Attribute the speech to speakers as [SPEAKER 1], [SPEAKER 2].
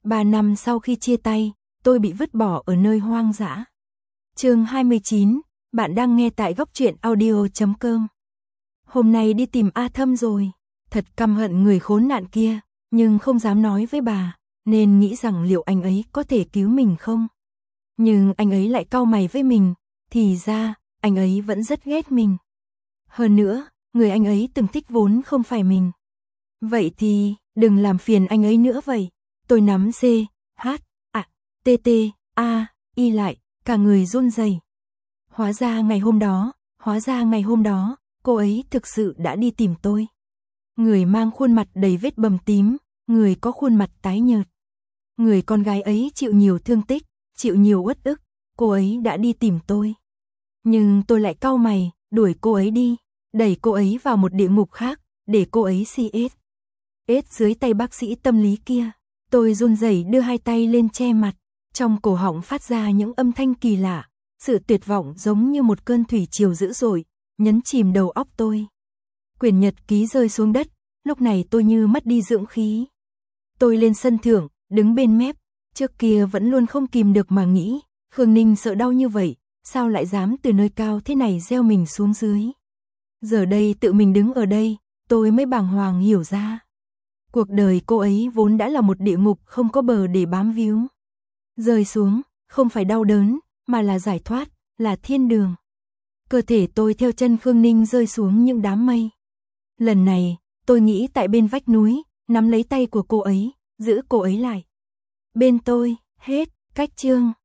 [SPEAKER 1] 3 năm sau khi chia tay, tôi bị vứt bỏ ở nơi hoang dã. Chương 29, bạn đang nghe tại Góc Truyện Audio.com. Hôm nay đi tìm A Thâm rồi, thật căm hận người khốn nạn kia, nhưng không dám nói với bà, nên nghĩ rằng liệu anh ấy có thể cứu mình không. Nhưng anh ấy lại cau mày với mình, thì ra, anh ấy vẫn rất ghét mình. Hơn nữa, người anh ấy từng thích vốn không phải mình. Vậy thì, đừng làm phiền anh ấy nữa vậy. Tôi nắm C, H, A, T, T, A, Y lại, cả người run rẩy. Hóa ra ngày hôm đó, cô ấy thực sự đã đi tìm tôi. Người mang khuôn mặt đầy vết bầm tím, người có khuôn mặt tái nhợt. Người con gái ấy chịu nhiều thương tích, chịu nhiều uất ức, cô ấy đã đi tìm tôi. Nhưng tôi lại cau mày, đuổi cô ấy đi, đẩy cô ấy vào một địa ngục khác, để cô ấy CS. Dưới tay bác sĩ tâm lý kia, tôi run rẩy đưa hai tay lên che mặt, trong cổ họng phát ra những âm thanh kỳ lạ, sự tuyệt vọng giống như một cơn thủy triều dữ dội, nhấn chìm đầu óc tôi. Quyển nhật ký rơi xuống đất, lúc này tôi như mất đi dưỡng khí. Tôi lên sân thượng, đứng bên mép, trước kia vẫn luôn không kìm được mà nghĩ, Khương Ninh sợ đau như vậy, sao lại dám từ nơi cao thế này gieo mình xuống dưới. Giờ đây tự mình đứng ở đây, tôi mới bàng hoàng hiểu ra. Cuộc đời cô ấy vốn đã là một địa ngục không có bờ để bám víu. Rơi xuống, không phải đau đớn, mà là giải thoát, là thiên đường. Cơ thể tôi theo chân Khương Ninh rơi xuống những đám mây. Lần này, tôi nghĩ tại bên vách núi, nắm lấy tay của cô ấy, giữ cô ấy lại. Bên tôi, hết, cách chương.